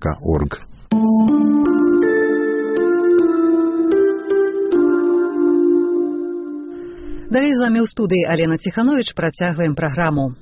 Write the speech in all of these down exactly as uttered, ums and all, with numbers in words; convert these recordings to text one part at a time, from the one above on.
крапка орг. Далей з вамі ў студыі Алена Ціхановіч, працягваем праграму.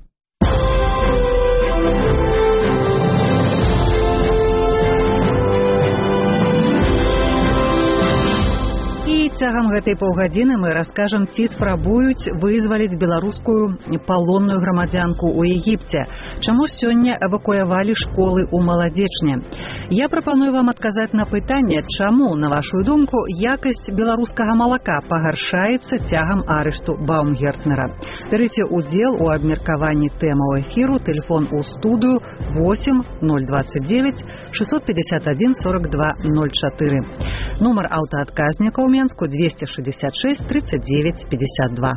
Цягам гэтай паўгадзіны мы раскажам, ці спрабуюць вызваліць беларускую палонную грамадзянку ў Егіпце. Чаму сёння эвакуявалі школы ў Маладзечне? Я прапаную вам адказаць на пытанне, чаму, на вашу думку, якасць беларускага малака пагаршаецца цягам арышту Баумгертнера. Бярыце ўдзел у абмеркаванні тэмаў эфіру. Тэлефон у студыю восемь ноль двадцать девять шестьсот пятьдесят один сорок два ноль четыре. Нумар аўтаадказніка ў Менску двести шестьдесят шесть тридцать девять пятьдесят два.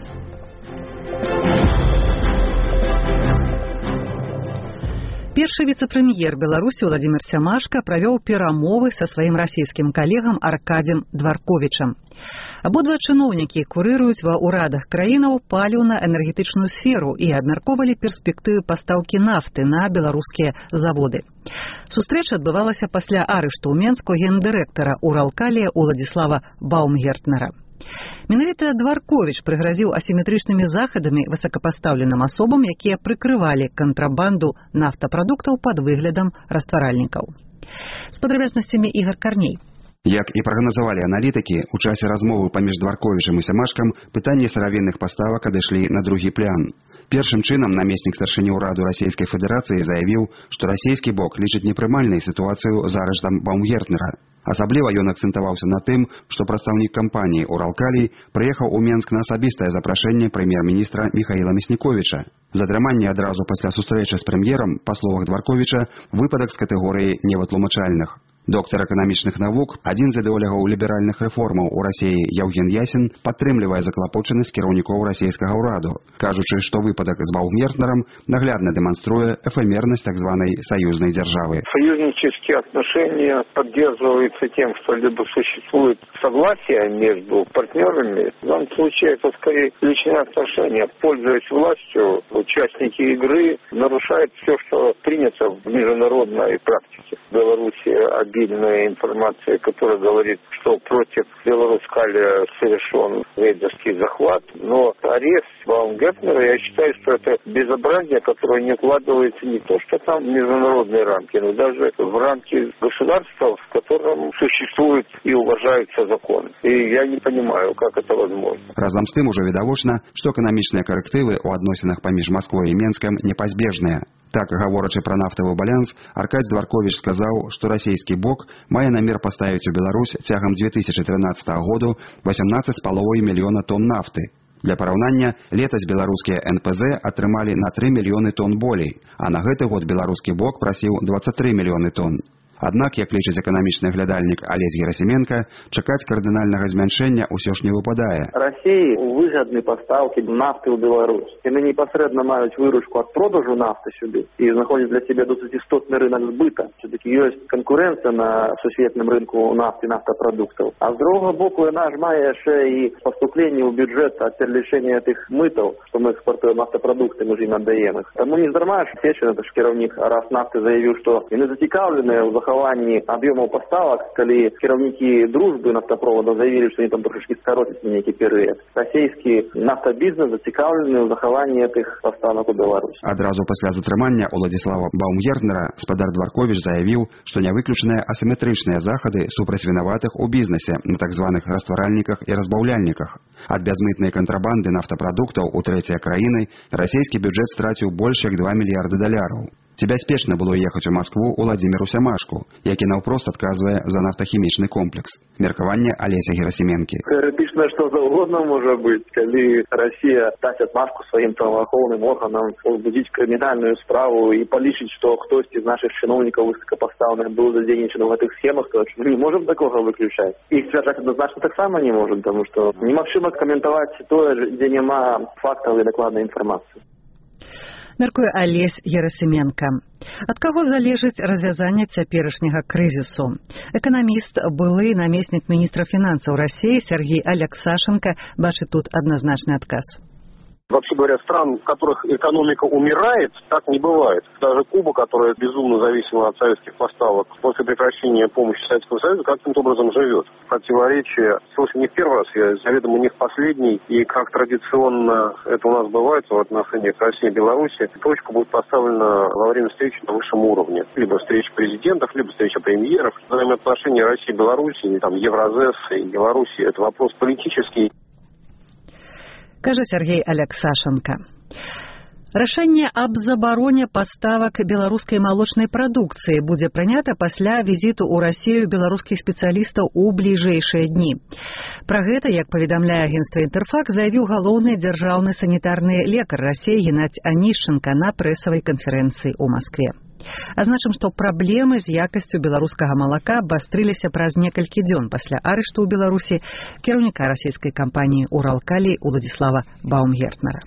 Першы віцэ-прэм'ер Беларусі Владзімір Сямашка правёў перамовы са сваім расійскім калегам Аркадзем Дварковічам. Абодва чыноўнікі курыруюць ва ўрадах краінаў паліўна-энергетычную сферу і абмяркоўвалі перспектывы пастаўкі нафты на беларускія заводы. Сустрэча адбывалася пасля арышту ў Менску гендырэктара Уралкалія Уладзіслава Баумгертнера. Менавіта Дварковіч прыгразіў асіметрычнымі захадамі высокапастаўленым асобам, якія прыкрывалі кантрабанду нафтапрадуктаў пад выглядам растваральнікаў. З падрабязнасцямі Ігор Карней. Як і прагназавалі аналітыкі, у часе размовы паміж Дварковічам і Сямашкам пытанні сыравінных паставак адышлі на другі план. Першым чынам намеснік старшыні ўраду Расійскай Федэрацыі заявіў, што расійскі бок лічыць непрымальнай сітуацыю з арыштам Баумгертнера. Асабліва ён акцэнтаваўся на тым, што прадстаўнік кампаніі «Уралкалій» прыехаў у Менск на асабістае запрашэнне прэм'ер-міністра Міхаіла Мясніковіча. Затрыманне адразу пасля сустрэчы з прэм'ерам, па словах Дварковіча, выпадак з катэгорыі невытлумачальных. Доктар эканамічных навук, адзін з ідэолагаў ліберальных рэформаў у Расіі Яўген Ясін падтрымлівае заклапочанасць кіраўнікоў расійскага ўраду, кажучы, што выпадак з Баумгертнером наглядна дэманструе эфемернасць так званай союзной державы. Союзнические отношения поддерживаются тем, что либо существует согласие между партнерами. В данном случае это скорее личные отношения. Пользуясь властью, участники игры нарушают все, что принято в международной практике. В Беларуси обильная информация, которая говорит, что против Белорусскалия совершен рейдерский захват. Но арест Баумгертнера, я считаю, что это безобразие, которое не укладывается не то, что там в международные рамки, но даже в рамки государства, в котором существует и уважаются законы. И я не понимаю, как это возможно. Разом з тым уже відавочна, што эканамічныя карэктывы ў адносінах паміж Масквой і Менскам непазбежныя. Так, гаворачы пра нафтавы баланс, Аркадзь Дварковіч сказаў, што расійскі бок мае намер паставіць у Беларусь цягам две тысячи тринадцатого году восемнадцать з паловай мільёна тонн нафты. Для параўнання, летась беларускія эн пэ зэ атрымалі на тры мільёны тонн болей, а на гэты год беларускі бок прасіў двадцать три мільёны тонн. Аднак, як лічыць эканамічны глядальнік Алесь Герасименко, чакаць кардынальнага змяншэння ўсё ж не выпадае. Расіі выгадны пастаўкі нафты ў Беларусь. Яны непасрэдна маюць выручку ад продажу нафты сюды і знаходзяць для сябе досыць істотны рынок збыта. Все-таки ёсць канкурэнцыя на сусветным рынку нафты і нафтапрадуктаў. А з другога боку, яна ж мае яшчэ і паступленне ў бюджэт ад пералічэння тых мытаў, што мы экспартуем нафтапрадукты, мы ж ім аддаем іх. Таму не здарма ж Сечын, наш кіраўнік Раснафты, заявіў, што яны зацікаўленыя ў захаванні аб'ёмаў паставак, калі кіраўнікі дружбы нафтапровода заявілі, што они там трошечки скароцяць на нейкі перыяд. Расійскі нафтабізнес зацікаўлены ў захаванні тых паставак у Беларусь. Адразу пасля затрымання Уладзіслава Баумгертнера спадар Дварковіч заявіў, што не выключаныя асіметрычныя захады супраць вінаватых у бізнесе на так званых растваральніках і разбаўляльніках. Ад бязмытнай кантрабанды нафтапрадуктаў у трэція краіны расійскі бюджэт страціў больш як два мільярды даляраў. Ці бяспечна было ехаць у Маскву Владзіміру Сямашку, які наўпрост адказвае за нафтахімічны комплекс. Меркаванне Алеся Герасименкі. Тэарэтычна што заўгодна можа быць, калі Расія дасць адмашку сваім праваахоўным органам узбудзіць крымінальную справу і палічыць, што хтосьці з нашых чыноўнікаў высокапастаўных быў задзейнічаны ў гэтых схемах, то мы не можам такога выключаць. І сцвярджаць адназначна таксама не можам, таму што немагчыма каментаваць тое, дзе няма фактаў і дакладнай інфармацыі. Мяркуе Алесь Герасименко. Ад каго залежыць развязанне цяперашняга крызісу? Эканаміст, былы намеснік міністра фінансаў Расіі Сергей Аляксашенко бачыць тут адназначны адказ. Вообще говоря, стран, в которых экономика умирает, так не бывает. Даже Куба, которая безумно зависела от советских поставок, после прекращения помощи Советского Союза, каким-то образом живет. Противоречие, слушай, не в первый раз, я заведомо не в последний, и как традиционно это у нас бывает в отношениях России и Беларуси, точка будет поставлена во время встречи на высшем уровне. Либо встреча президентов, либо встреча премьеров. Взаимоотношения России и Беларуси, или там Евразес и Беларуси, это вопрос политический. Кажа Сергей Алексашенко. Рашэнне аб забароне паставак беларускай малочнай прадукцыі будзе прынята пасля візіту ў Расію беларускіх спецыялістаў у бліжэйшыя дні. Пра гэта, як паведамляе агенцтва «Інтэрфакс», заявіў галоўны дзяржаўны санітарны лекар Расіі Геннадзь Анішченка на прэсавай канферэнцыі ў Маскве. Азначым, што праблемы з якасцю беларускага малака абвастрыліся праз некалькі дзён пасля арышту ў Беларусі кіраўніка расійскай кампаніі «Уралкалій» Уладзіслава Баумгертнера.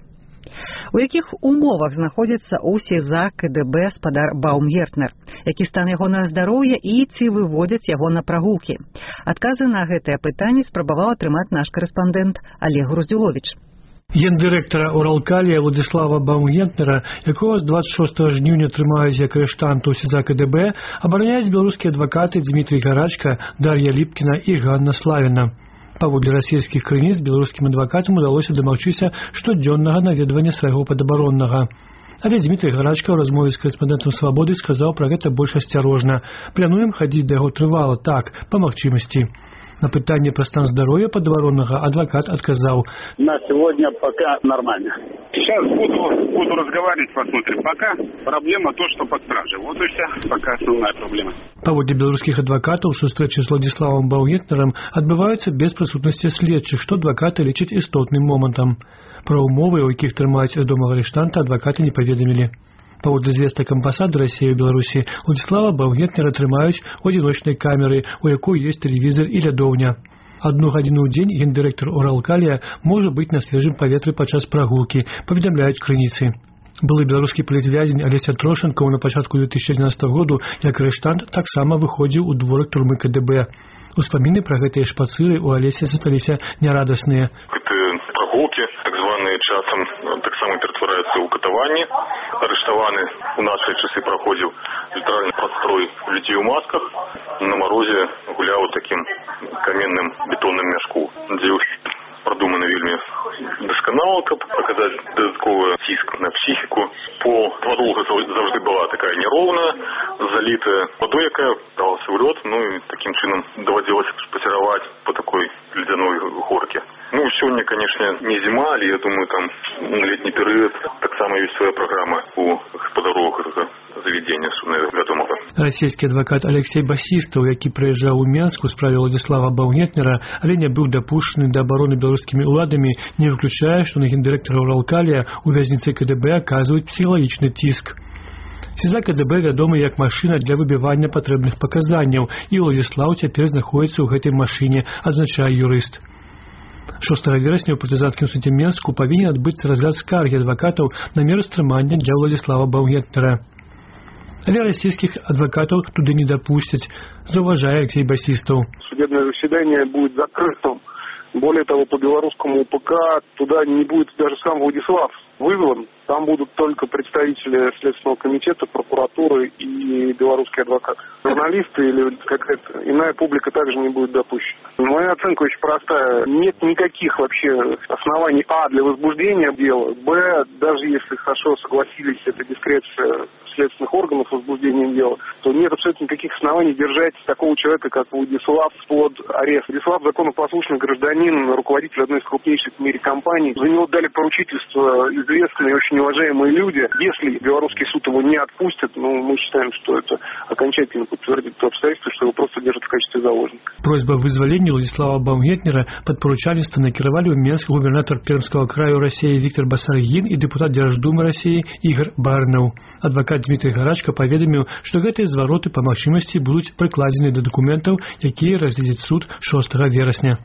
У якіх умовах знаходзіцца ў СІЗА КДБ спадар Баумгертнер, які стан ягонага здароўя і ці выводзяць яго на прагулкі? Адказы на гэтыя пытанні спрабаваў атрымаць наш карэспандэнт Олег Груздзюловіч. Гендырэктара Уралкалія Уладзіслава Баумгертнера, якого з двадцать шостого жніўня трымаюць як арыштанта ў СІЗА КДБ, абараняюць беларускія адвакаты Дмітрий Гарачка, Дар'я Ліпкіна і Ганна Славіна. Паводле расійскіх крыніц беларускім адвакатам удалося дамагчыся штодзённага наведвання свайго падабароннага. Але Дмітрий Гарачка ў размове з карэспандэнтам «Свабоды» сказаў пра гэта больш асцярожна. Плануем хадзіць да яго трывала, так, па магчымасці. На пытанне пра стан здароўя падабароннага адвокат отказал. На сегодня пока нормально. Сейчас буду, буду разговаривать, посмотрим. Пока проблема то, что под стражей. Вот и вся пока основная проблема. Паводле беларускіх адвакатаў сустрэчы з Уладзіславам Баумгертнерам адбываюцца без прысутнасці следчых, што адвакаты лічаць істотным момантам. Пра умовы, у якіх трымаюць вядомага арыштанта, адвакаты не паведамілі. Паводле звестак амбасады Расіі ў Беларусі, Уладзіслава Баумгертнера трымаюць у адзіночнай камеры, у якой ёсць тэлевізор і лядоўня. Одну гадзіну ў дзень гендырэктар Уралкалія можа быць на свежым паветры падчас прагулкі, паведамляюць крыніцы. Былы беларускі палітвязень Алеся Трошенкаў на пачатку две тысячи одиннадцатого году як арыштант таксама выходзіў у дворык турмы КДБ. Успаміны пра гэтыя шпацыры у Алесі засталіся нярадасныя. Гэтыя прагулкі, так званыя часам, таксама ператвараюцца ў катаванні. Арыштаваны у нашыя часы праходзіў літаральны прастрой людзей у масках. На марозе гуляў у такім каменным бетонным мяшку, дзе продуманы вельмі дасканала, каб паказаць дадатковы ціск на псіхіку. По падлога заўжды была такая няроўная, залітая вадой, якая далася ў лёд, ну і такім чынам даводзілася шпацыраваць по такой ледяной горке. Ну, сёння, конечно, не зима, але я думаю, там летний перыяд таксама ёсць свая праграма у гаспадароў гэтага заведення вядомага. Расійскі адвакат Алексей Басістаў, які прыязджаў у Менск у справе Уладзіслава Баумгертнера, але не быў дапушчаны да абароны беларускімі ўладамі, не выключае, што на гендырэктара Уралкалія у вязніцы КДБ аказваюць псіхалагічны ціск. СІЗА КДБ вядомы як машына для выбівання патрэбных паказанняў, і Уладзіслаў цяпер знаходзіцца ў гэтай машыне, адзначае юрыст. шостага верасня ў партызанскім судзе Менску павінен адбыцца разгляд скаргі адвакатаў на меры стрымання для Уладзіслава Баумгертнера. Але расійскіх адвокатов туды не допустят, зауважая Алексей Басистов. Судебное заседание будет закрытым. Более того, по белорусскому УПК туда не будет даже сам Владислав вызван. Там будут только представители Следственного комитета, прокуратуры и белорусский адвокат. Журналисты или какая-то иная публика также не будет допущена. Моя оценка очень простая. Нет никаких вообще оснований, а, для возбуждения дела, б, даже если хорошо согласились, это дискреция следственных органов возбуждением дела, то нет абсолютно никаких оснований держать такого человека, как Владислав, под арест. Владислав законопослушный гражданин, руководитель одной из крупнейших в мире компаний. За него дали поручительство известные и очень уважаемые люди. Если белорусский суд его не отпустит, ну, мы считаем, что это окончательно подтвердит то обстоятельство, что его просто держат в качестве заложника. Просьба вызволения Уладзіслава Баумгертнера под поручальніцтва накіравалі ў Менск губернатор Пермского краю России Виктор Басаргин и депутат Держдумы России Игорь Барнов. Адвокат Дмитрий Гарачка паведаміў, што гэтыя звароты па магчымасці будуць прыкладзены да дакументаў, якія разгледзіць суд шостага верасня.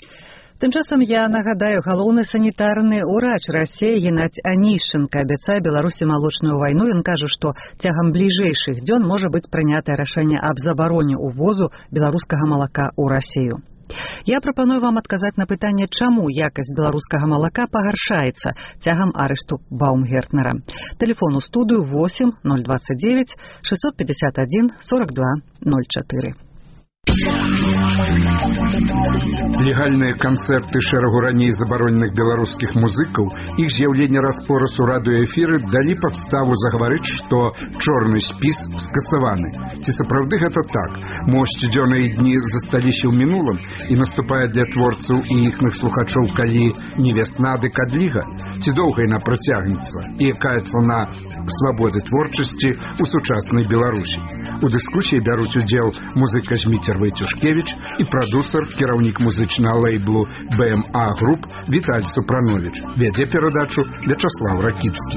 Тым часам я нагадаю, галоўны санітарны ўрач Расіі Геннадзь Анішченка абяцае Беларусі малочную вайну. Ён кажа, што цягам бліжэйшых дзён можа быць прынятае рашэнне аб забароне ўвозу беларускага малака ў Расію. Я прапаную вам адказаць на пытанне, чаму якасць беларускага малака пагаршаецца цягам арышту Баумгертнера. Тэлефон у студыю восемь ноль двадцать девять шестьсот пятьдесят один сорок два ноль четыре. Легальныя канцэрты шэрагу раней забароненых беларускіх музыкаў, іх з'яўленне раз-пораз у радыёэфіры далі падставу загаварыць, што чорны спіс скасаваны. Ці сапраўды гэта так? Мо сцюдзёныя дні засталіся ў мінулым і наступае для творцаў і іхных слухачоў, калі не вясна, дык адліга? Ці доўга яна працягнецца? І якая цана свабоды творчасці ў сучаснай Беларусі? У дыскусіі бяруць удзел музыка Зміцер Войцюшкевич і прадусер, кіраўнік музычнага лейблу бэ эм а Груп Віталь Супранович. Вядзе перадачу Вячаслав Ракіцкі.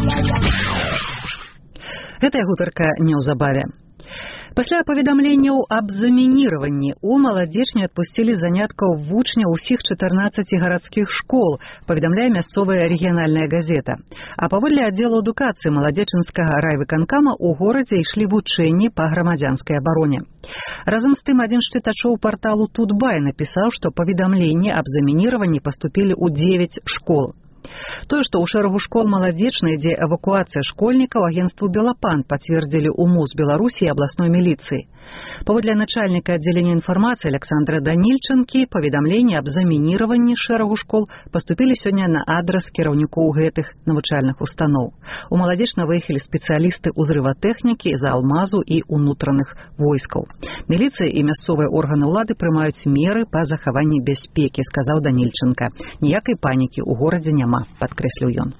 Гэтая гутарка неўзабаве. Пасля паведамленняў аб замініраванні у маладзечні адпусцілі заняткаў вучняў усіх чатырнаццаці гарадскіх школ, паведамляе мясцовая рэгіянальная газета. А паводле аддзелу адукацыі маладзечынскага райвыканкама ў горадзе ішлі вучэнні па грамадзянскай абароне. Разам з тым, адзін з чытачоў парталу Тутбай напісаў, што паведамленні аб замініраванні паступілі ў дзевяць школ. Тое, што ў шэрагу школ маладзечнай ідзе эвакуацыя школьнікаў, агенцтву «Белапан» пацвердзілі ў МУЗ Беларусі і абласной міліцыі. Паводле начальніка аддзялення інфармацыі Александра Данільчанкі, паведамленні аб замініраванні шэрагу школ паступілі сёння на адрас кіраўнікоў гэтых навучальных устаноў. У маладзечна выехалі спецыялісты ўзрыватэхнікі з Алмазу і ўнутраных войскаў. Міліцыя і мясцовыя органы ўлады прымаюць меры па захаванні бяспекі, сказаў Данільчанка. Ніякай панікі ў горадзе няма, падкрэсліў ён.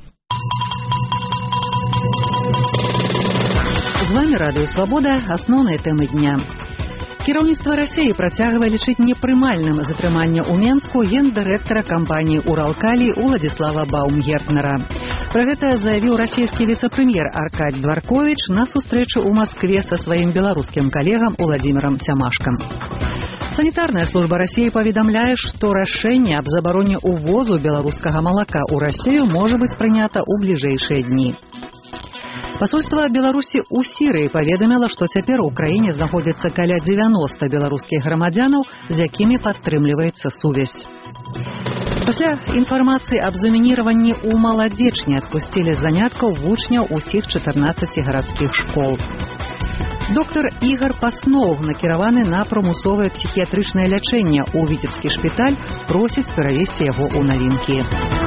З вами Радыё Свабода, асноўныя тэмы дня. Кіраўніцтва Расіі працягвае лічыць непрымальным затрымання ў Менску гендырэктара кампаніі «Уралкалій» Уладзіслава Баумгертнера. Пра гэта заявіў расійскі віцэ-прэм'ер Аркадзь Дварковіч на сустрэчы ў Маскве са сваім беларускім калегам Уладзімірам Сямашкам. Санітарная служба Расіі паведамляе, што рашэнне аб забароне ўвозу беларускага малака ў Расію можа быць прынята ў бліжэйшыя дні. Пасольства Беларусі ў Сірыі паведаміла, што цяпер у краіне знаходзіцца каля дзевяноста беларускіх грамадзянаў, з якімі падтрымліваецца сувязь. Пасля інфармацыі аб замініраванні ў маладзечні адпусцілі з заняткаў вучняў усіх чатырнаццаці гарадскіх школ. Доктар Ігар Паснов, накіраваны на прымусовае псіхіятрычнае лячэнне ў Віцебскі шпіталь, просіць перавесці яго ў навінкі.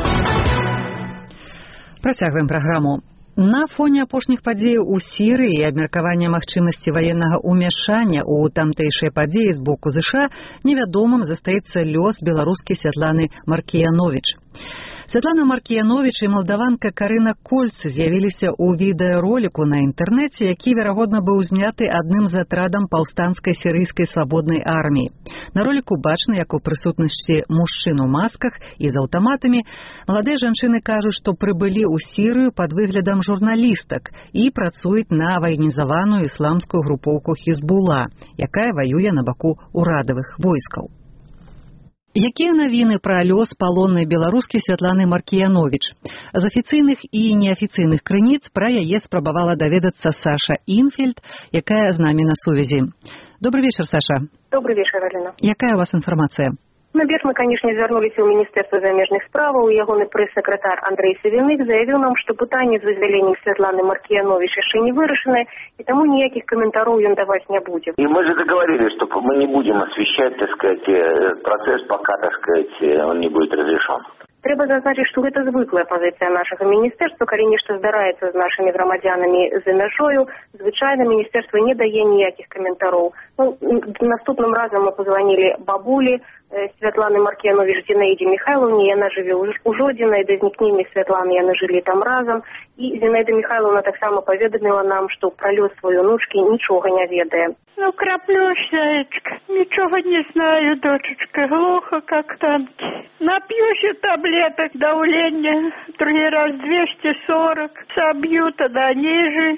Працягваем праграму. На фоне апошніх падзеяў у Сірыі і абмеркавання магчымасці ваеннага ўмяшання ў тамтэйшыя падзеі з боку ЗША невядомым застаецца лёс беларускі Святланы Маркіяновіч. Святлана Маркіяновіч і малдаванка Карына Кольц з'явіліся ў відэароліку на інтэрнэце, які, верагодна, быў зняты адным з атрадам паўстанцкай сірыйскай свабоднай арміі. На роліку бачна, як у прысутнасці мужчын у масках і з аўтаматамі маладыя жанчыны кажуць, што прыбылі ў Сірыю пад выглядам журналістак і працуюць на ваенізаваную ісламскую групоўку Хізбула, якая ваюе на баку ўрадавых войскаў. Якія навіны пра лёс палоннай беларускі Святланы Маркіяновіч? З афіцыйных і неафіцыйных крыніц пра яе спрабавала даведацца Саша Інфельд, якая з намі на сувязі. Добрый вечер, Саша. Добрый вечер, Алена. Якая у вас інфармацыя? Найперш мы, конечно, звярнуліся ў Міністэрства замежных справаў, і ягоны прэс-сакратар Андрэй Савіных заявіў нам, што пытанне з вызваленнем Святланы Маркіяновіч яшчэ не вырашанае, і таму ніякіх каментараў ён даваць не будзе. И мы же договорились, что мы не будем освещать, так сказать, процесс, пока, так сказать, он не будет разрешен. Трэба зазначыць, што гэта звыклая пазіцыя нашага міністэрства, калі нешта здараецца з нашымі грамадзянамі за мяжою, звычайна міністэрства не дае ніякіх каментароў. Ну, наступным разам мы позвонілі бабулі Святланы Маркіяновіч Зінаіде Михайловне, яна жыве ў Жодзіна, і да знікнення Святланы яны жылі там разам, і Зінаіда Михайловна таксама паведаміла нам, што пра лёс сваёй унучкі нічога не ведае. Ну, краплюш, зайчка, ничего не знаю, дочечка, глухо, как танки. Напьюсь таблеток давления, другой раз двести сорок, собью тогда ниже.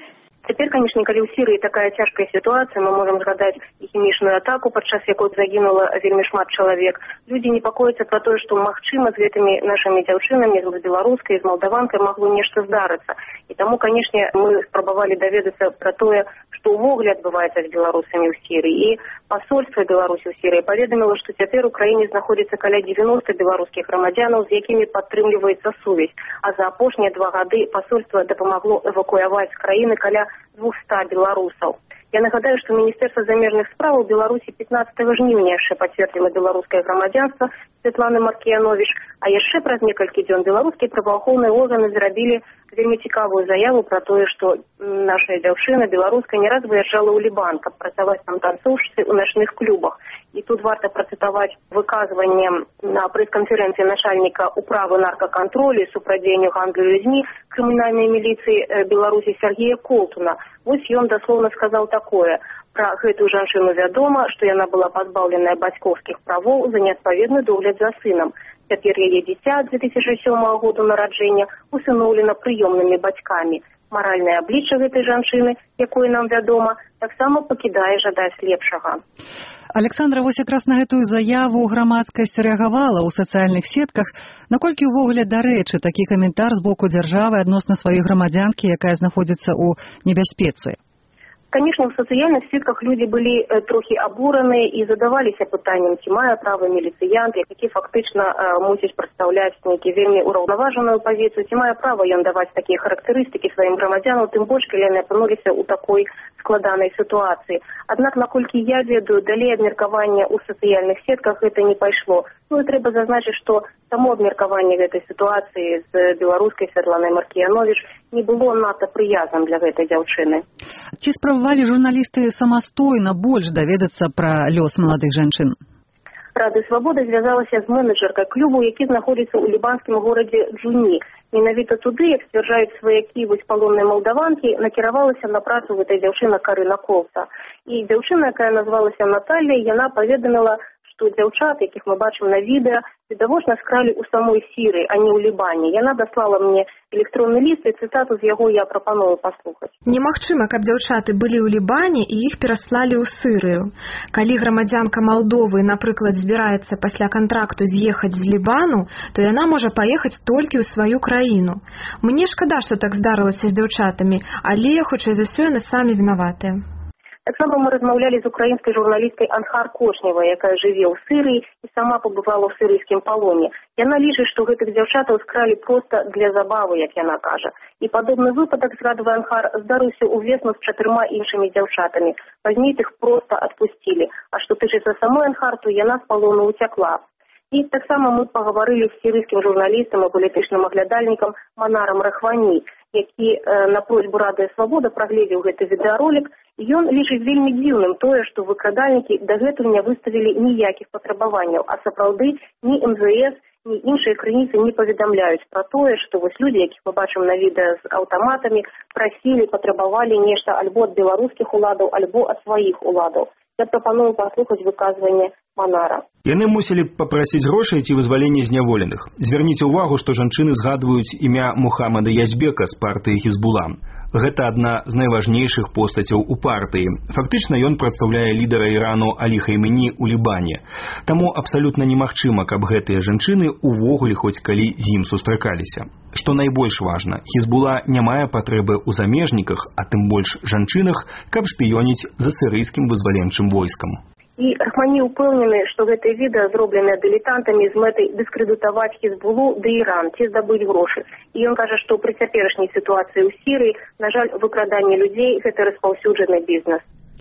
Цяпер, канешне, калі ў Сірыі такая цяжкая сітуацыя, мы можам згадаць і хімічную атаку, падчас якой загінула вельмі шмат чалавек. Людзі непакояцца пра тое, што магчыма з гэтымі нашымі дзяўчынамі, з беларускай, з малдаванкай магло нешта здарыцца. І таму, канешне, мы спрабавалі даведацца пра тое, што ўвогуле адбываецца з беларусамі ў Сірыі. І пасольства Беларусі ў Сірыі паведаміла, што цяпер у краіне знаходзіцца каля дзевяноста беларускіх грамадзянаў, з якімі падтрымліваецца сувязь. А за апошнія два гады пасольства дапамагло эвакуяваць з краіны каля двухсот беларусаў. Я нагадаю, што Міністэрства замежных справаў Беларусі пятнадцатага жніўня яшчэ пацвердзіла беларускае грамадзянства Светланы Маркіяновіч, а яшчэ праз некалькі дзён беларускія праваахоўныя органы зрабілі вельмі цікавую заяву пра тое, што наша дзяўчына беларуская не раз выязджала ў Лібан, каб працаваць там танцоўшцы ў начных клубах. І тут варта працытаваць выказванне на прэс-канферэнцыі начальніка управы наркакантролю і супрацьдзеянню гандлю людзьмі крымінальнай міліцыі Беларусі Сергея Колтуна. Вось ён даслоўна сказаў такое: пра гэтую жанчыну вядома, што яна была пазбаўленая бацькоўскіх правоў за неадпаведны догляд за сынам. Цяпер яе дзіця две тысячы сёмага году нараджэння усыноўлена прыёмнымі бацькамі. Маральнае аблічча гэтай жанчыны, якое нам вядома, таксама пакідае жадаць лепшага. Александра, вось якраз на гэтую заяву грамадскасць рэагавала ў сацыяльных сетках. Наколькі ўвогуле дарэчы такі каментар з боку дзяржавы адносна сваёй грамадзянкі, якая знаходзіцца ў небяспецы? Конечно, в социальных сетках люди были э, трохи обураны и задавались пытанием, ці мае права міліцыянт, які фактычна э, мусіць прадстаўляць нейкі вельмі ураўнаважаную пазіцыю, ці мае права ён даваць такія характарыстыкі сваім грамадзянам, тым больш, калі яны апынуліся ў такой складанай сітуацыі. Аднак, наколькі я ведаю, далей абмеркавання ў сацыяльных сетках гэта не пайшло. Ну і трэба зазначыць, што само абмеркаванне гэтай сітуацыі з беларускай Светланай Маркіяновіч не было надта прыязным для гэтай дзяўчыны. Ці спрабавалі журналісты самастойна больш даведацца пра лёс маладых жанчын? Рада Свабода звязалася з менеджеркай клубу, які знаходзіцца ў лібанскім горадзе Джуні. Менавіта туды, як сцвярджаюць сваякі вось палоннай малдаванкі, накіравалася на працу гэтай дзяўчына Карына Колта. І дзяўчына, якая назвалася Наталья, яна паведаміла, што дзяўчат, якіх мы бачым на відэа, відавочна скралі ў самой Сірыі, а не ў Лібане. Яна даслала мне электронны ліст, і цытату з яго я прапаную паслухаць. Немагчыма, каб дзяўчаты былі ў Лібане і іх пераслалі ў Сырыю. Калі грамадзянка Малдовы, напрыклад, збіраецца пасля кантракту з'ехаць з Лібану, то яна можа паехаць толькі ў сваю краіну. Мне шкада, што так здарылася з дзяўчатамі, але, хутчэй за ўсё, яны самі вінаватыя. Таксама мы размаўлялі з украінскай журналісткай Анхар Кошневай, якая жыве ў Сырыі і сама пабывала ў сырыйскім палоне. Яна лічыць, што гэтых дзяўчатаў скралі проста для забавы, як яна кажа. І падобны выпадак, згадвае Анхар, здарыўся ўвесну з чатырма іншымі дзяўчатамі. Пазней іх проста адпусцілі. А што тычыцца самой Анхар, то яна з палону ўцякла. І таксама мы пагаварылі з сірыйскім журналістам і палітычным аглядальнікам Манарам Рахвані, які э, на просьбу Рады Свабода прагледзеў гэты відэаролік. Ён лічыць вельмі дзіўным тое, што выкрадальнікі дагэтуль не выставілі ніякіх патрабаванняў, а сапраўды ні эм зэ эс, ні іншыя крыніцы не паведамляюць пра тое, што вось людзі, якіх мы бачым на відэа з аўтаматамі, прасілі, патрабавалі нешта альбо ад беларускіх уладаў, альбо ад сваіх уладаў. Я прапаную паслухаць выказванне Манара. Яны мусілі папрасіць грошай ці вызвалення зняволеных. Звярніце ўвагу, што жанчыны згадваюць імя Мухаммада Язбека з партыі Хізбула. Гэта адна з найважнейшых постацяў у партыі. Фактычна ён прадстаўляе лідара Ірану Алі Хаймені ў Лібане. Таму абсалютна немагчыма, каб гэтыя жанчыны увогуле хоць калі з ім сустракаліся. Што найбольш важна, Хізбула не мае патрэбы ў замежніках, а тым больш жанчынах, каб шпіёніць за сірыйскім вызваленчым войскам. І Рахмані ўпэўнены, што гэтыя відэа зробленыя дылетантамі з мэтай дыскрэдытаваць Хізбулу ды Іран, ці здабыць грошы. І ён кажа, што пры цяперашняй сітуацыі ў Сірыі, на жаль, выкраданне людзей – гэта распаўсюджаны бізнес.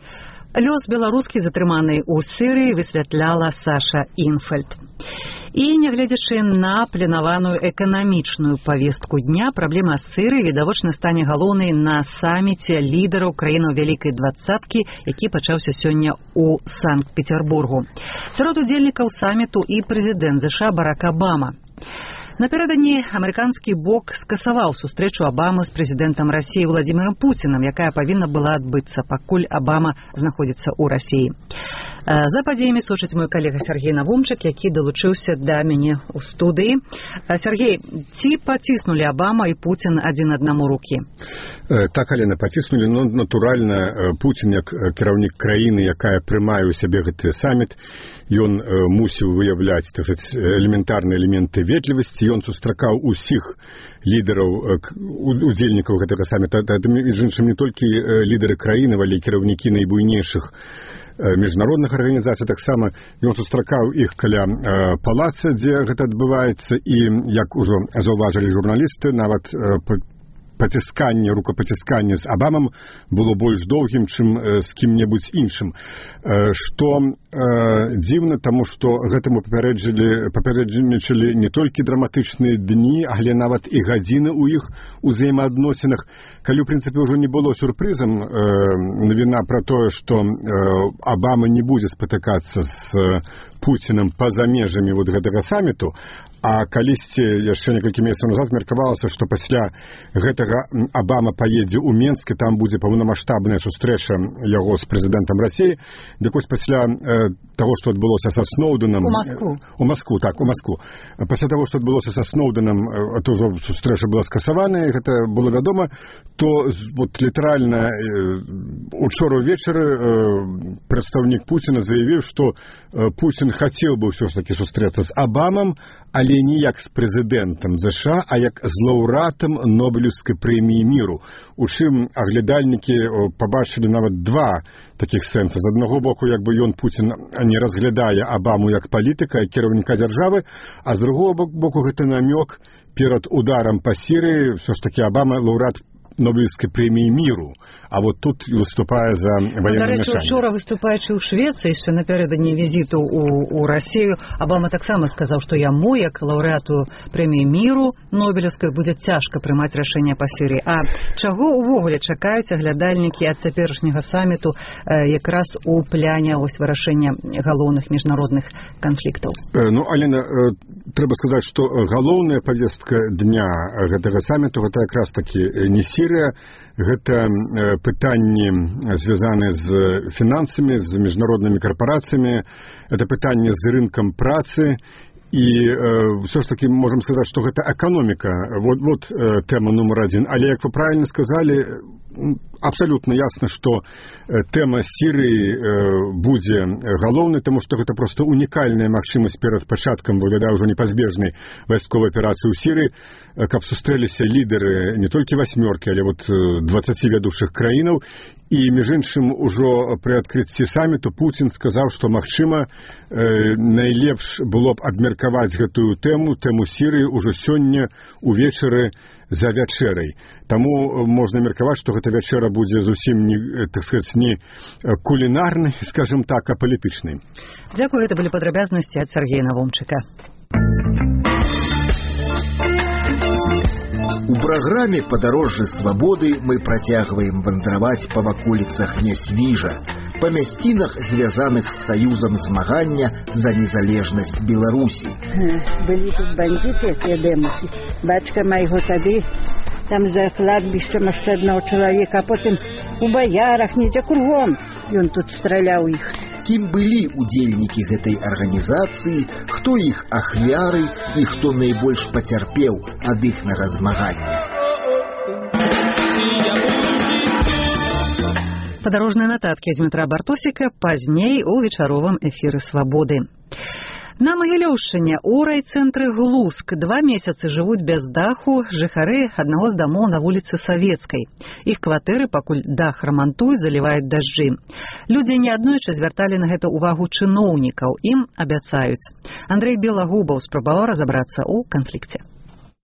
Лёс беларускі затрыманы ў Сірыі высвятляла Саша Інфальд. І, нягледзячы на планаваную эканамічную павестку дня, праблема Сірыі відавочна стане галоўнай на саміце лідараў краінаў Вялікай дваццаткі, які пачаўся сёння ў Санкт-Петербургу. Сярод удзельнікаў саміту і прэзідэнт ЗША Барак Абама. Напярэдадні амерыканскі бок скасаваў сустрэчу Абамы з прэзідэнтам Расіі Владзімірам Пуцінам, якая павінна была адбыцца, пакуль Абама знаходзіцца ў Расіі. За падзеямі сочыць мой калега Сергей Навумчык, які далучыўся да мяне ў студыі. Сергей, ці паціснулі Абама і Пуцін адзін аднаму рукі? Так, Алена, паціснулі, но натуральна Пуцін як кіраўнік краіны, якая прымае ў сябе гэты саміт, ён мусіў выяўляць, так сказать, элементарныя элементы ветлівасці. Ён сустракаў усіх лідараў, удзельнікаў гэтага саміта, між іншым не толькі лідары краіны, але і кіраўнікі найбуйнейшых міжнародных арганізацый. Таксама ён сустракаў іх каля палаца, дзе гэта адбываецца, і, як ужо заўважылі журналісты, нават пацісканне, рукапацісканне з Абамам было больш доўгім, чым з кім-небудзь іншым. Што дзіўна, таму што гэтаму папярэджылі, папярэджнічалі не толькі драматычныя дні, але нават і гадзіны ў іх узаемаадносінах. Калі, ў прынцыпе, ўжо не было сюрпрызам навіна пра тое, што Абама не будзе спатыкацца з Пуцінам па-за межамі вот гэтага саміту, а калісьці яшчэ некалькі месяцаў назад меркавалася, што пасля гэтага Абама паедзе ў Менск, і там будзе паўнамаштабная сустрэча яго з прэзідэнтам Расіі. Дык вось пасля э, таго, што адбылося са Сноўдэнам... У Маскву. У Маскву, так, у Маскву. Пасля таго, што адбылося са Сноўдэнам, то ўжо сустрэча была скасаваная, гэта было вядома, то вот, літаральна э, учора ўвечары э, прадстаўнік Пуціна заявіў, што э, Пуцін хацеў бы ўсё ж такі сустрэцца з Абамам, але не як з прэзідэнтам ЗША, а як з лаўрэатам Нобелеўскай прэміі міру. У чым аглядальнікі пабачылі нават два такіх сэнса. З аднаго боку, як бы ён, Пуцін, не разглядае Абаму як палітыка, як кіраўніка дзяржавы, а з другого боку гэта намёк перад ударам па Сірыі, все ж такі Абама лаўрэат Нобелевской премии миру, а вот тут выступая за военное вмешание. Вчора, выступаючи у Швеції, ще напередодні візиту у, у Росію, Обама так само сказав, що яму, як лауреату премії миру Нобелевської, буде тяжко приймати рішення по Сирії. А чого увогуле чекають оглядальники від теперішнього саміту е, якраз у пляні ось вирішення головних міжнародних конфліктів? Е, ну, Аліна, е, треба сказати, що головна повістка дня гэтага саміту гэта якраз таки не Сирия, гэта пытанні звязаныя з фінансамі, з міжнароднымі карпорацыямі, это пытанне з рынкам працы, і э, все ж таки можем сказать, что гэта экономика, вот, вот э, тема номер один. Але, як вы правильно сказали, абсолютно ясно, что тема Сирии будзе галоўнай, тому что гэта просто унікальная магчымасць перад пачаткам, выглядае ўжо непазбежнай вайсковай аперацыі ў Сирии, каб сустрэліся лідары не толькі васьмёркі, але вот дваццаці вядучых краінаў. І, між іншым, ужо пры адкрыцці саміту Пуцін сказаў, што, магчыма, э, найлепш было б абмеркаваць гэтую тэму, тэму Сирии ўжо сёння увечары за вячэрай. Таму можна меркаваць, што гэта вячэра будзе зусім не, так сказаць, не кулінарнай, скажем так, а палітычнай. Дзякую, гэта былі падрабязнасці ад Сергея Навумчыка. У праграме «Падарожжы свабоды» мы працягваем вандраваць па ваколіцах Нясвіжа, па мясцінах, звязаных з саюзам змагання за незалежнасць Беларусі. Былі тут бандиты, ядэмакі. Бацька майго тады там за кладбішчам яшчэ аднаго чалавека, а потым у баярах, недзе кругом ён тут страляў іх. Кім былі удзельнікі гэтай арганізацыі, хто іх ахвяры і хто найбольш пацярпеў ад іхнага змагання. Падарожныя нататкі з Дмітра Бартосіка пазней у вечаровым эфіры «Свабоды». На Магілёўшчыне у райцэнтры Глуск два месяцы жывуць без даху жыхары аднаго з дамоў на вуліцы Савецкай. Іх кватэры, пакуль дах рамантуюць, заліваюць дажджы. Людзі неаднойчы звярталі на гэта ўвагу чыноўнікаў, ім абяцаюць. Андрэй Белагубаў спрабаваў разабрацца ў канфлікце.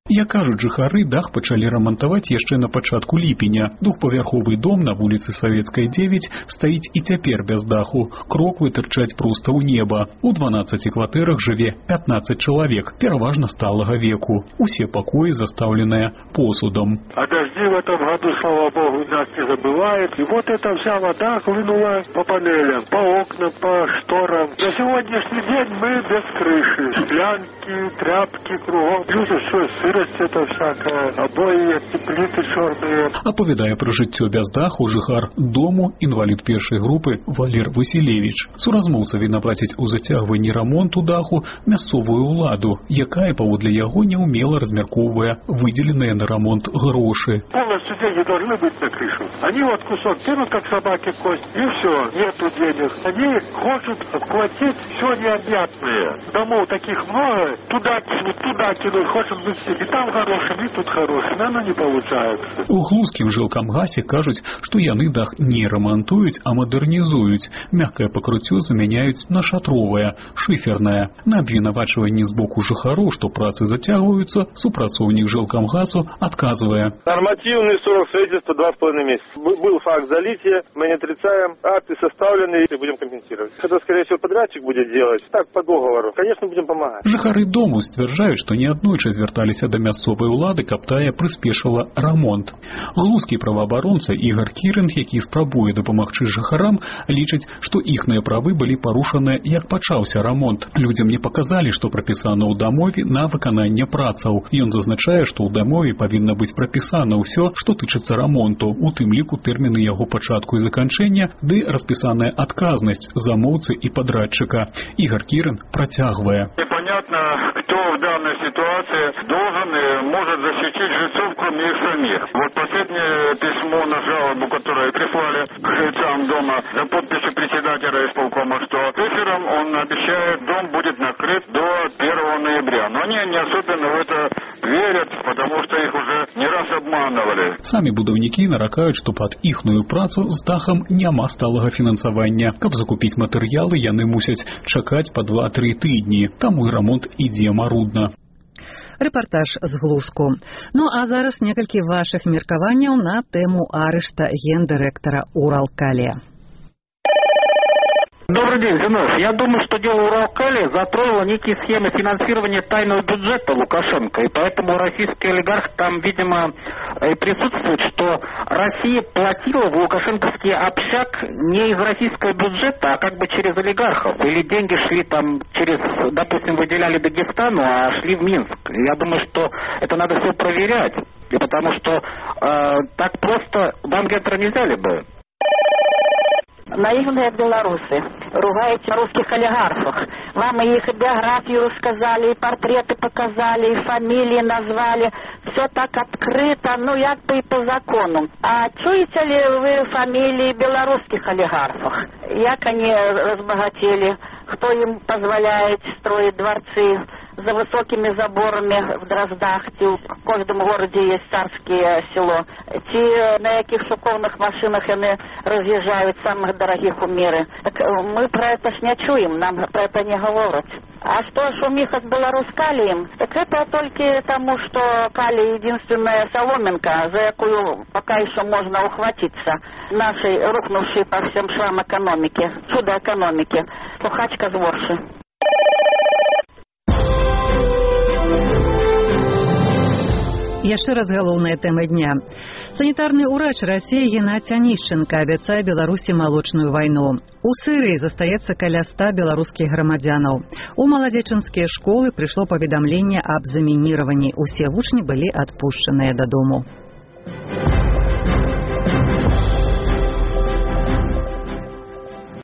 Як кажуць жыхары, дах пачалі рамантаваць яшчэ на пачатку ліпеня. Двухпавярховы дом на вуліцы Савецкай дзевяць стаіць і цяпер без даху. Кроквы тырчаць проста ў неба. У дванаццаці кватэрах жыве пятнаццаць чалавек, пераважна сталага веку. Усе пакоі застаўленыя посудом. А дожди в этом году, слава богу, нас не забывает. И вот эта вся вода хлынула по панелям, по окнам, по шторам. На сегодняшний день мы без крыши. Склянки, тряпки кругом. Плюс еще сырость это всякая, обои, плиты черные. Апавядае пра жыццё без даху жыхар дому, інвалід першай групы Валер Васілевіч. Суразмоўца вінаваціць у зацягванні рамонту даху мясцовую ўладу, якая, паводле яго, неумела размяркоўвае выделенные на ремонт гроши. Полностью деньги должны быть на крышу. Они вот кусок кинут, как собаки кость, и все, нету денег. Они хотят платить все необъятное. Домов таких много, туда кинут, туда кинут, хочет быть и там хорошим, и тут хорошим, но оно не получается. У Глузкім жылкамгасе кажуць, што яны дах не рамантуюць, а мадэрнізуюць. Мягкае пакрыццё заменяюць на шатровае, шыфернае. На абвінавачванні з боку жыхароў, што працы зацягваюцца, супрацоўнік жылкамгасу отказывая. Нормативный срок строительства два с половиной месяца. Был факт залития, мы не отрицаем, акты составлены и будем компенсировать. Это, скорее всего, подрядчик будет делать. Так, по договору. Конечно, будем помогать. Жыхары дому сцвярджаюць, што неаднойчы звярталіся да мясцовай улады, каб тая прыспешыла рамонт. Глузкі праваабаронца Ігар Кірын, які спрабуе дапамагчы жыхарам, лічыць, што іхныя правы былі парушаныя, як пачаўся рамонт. Людзям не паказалі, што прапісана ў дамове на выкананне працаў. Ён зазначае, што ў дамове павінна быць прапісана ўсё, што тычыцца рамонту, у тым ліку тэрміны яго пачатку і заканчэння, ды распісаная адказнасць замоўцы і падрадчыка. Ігар Кірын працягвае. Непонятно, кто в данной ситуации должен и может защитить жильцов, кроме их самих. Вот последнее письмо на жалобу, которое прислали к жильцам дома за подписью председателя исполкома, что вечером он обещает, дом будет накрыт до первого ноября. Но они не особенно в это верят, потому что их уже не раз обманывали. Самі будаўнікі наракаюць, што пад іхную працу з дахам няма сталага фінансавання. Каб закупіць матэрыялы, яны мусяць чакаць па два-тры тыдні. Таму і рамонт ідзе марудна. Рэпартаж з Глушку. Ну а зараз некалькі вашых меркаванняў на тэму арышта гендырэктара Уралкалия. Добрый день, Зинов. Я думаю, что дело Уралкалия затронуло некие схемы финансирования тайного бюджета Лукашенко, и поэтому российский олигарх там, видимо, и присутствует, что Россия платила в лукашенковский общак не из российского бюджета, а как бы через олигархов. Или деньги шли там через, допустим, выделяли Дагестану, а шли в Минск. Я думаю, что это надо все проверять, и потому что э, так просто бангетера не взяли бы. Наивные белорусы, ругаете русских олигархов. Вам и их биографию рассказали, и портреты показали, и фамилии назвали. Все так открыто, ну, як бы и по закону. А чуете ли вы фамилии белорусских олигархов? Як они разбогатели? Кто им позволяет строить дворцы за высокими заборами в Дроздах? В каждом городе есть царское село. Те, на яких шуковных машинах они разъезжают, самых дорогих у мира. Так мы про это ж не чуем, нам про это не говорят. А что шумиха с Беларусь-Калием? Так это только тому, что Калий единственная соломинка, за якую пока еще можно ухватиться нашей рухнувшей по всем швам экономики, чудо экономики, слухачка зворши. Яшчэ раз галоўная тэма дня. Санітарны ўрач Расіі Геннадзь Анішченка абяцае Беларусі малочную вайну. У Сырыі застаецца каля ста беларускіх грамадзянаў. У маладзечанскія школы прыйшло паведамленне аб замініраванні. Усе вучні былі адпушчаныя дадому.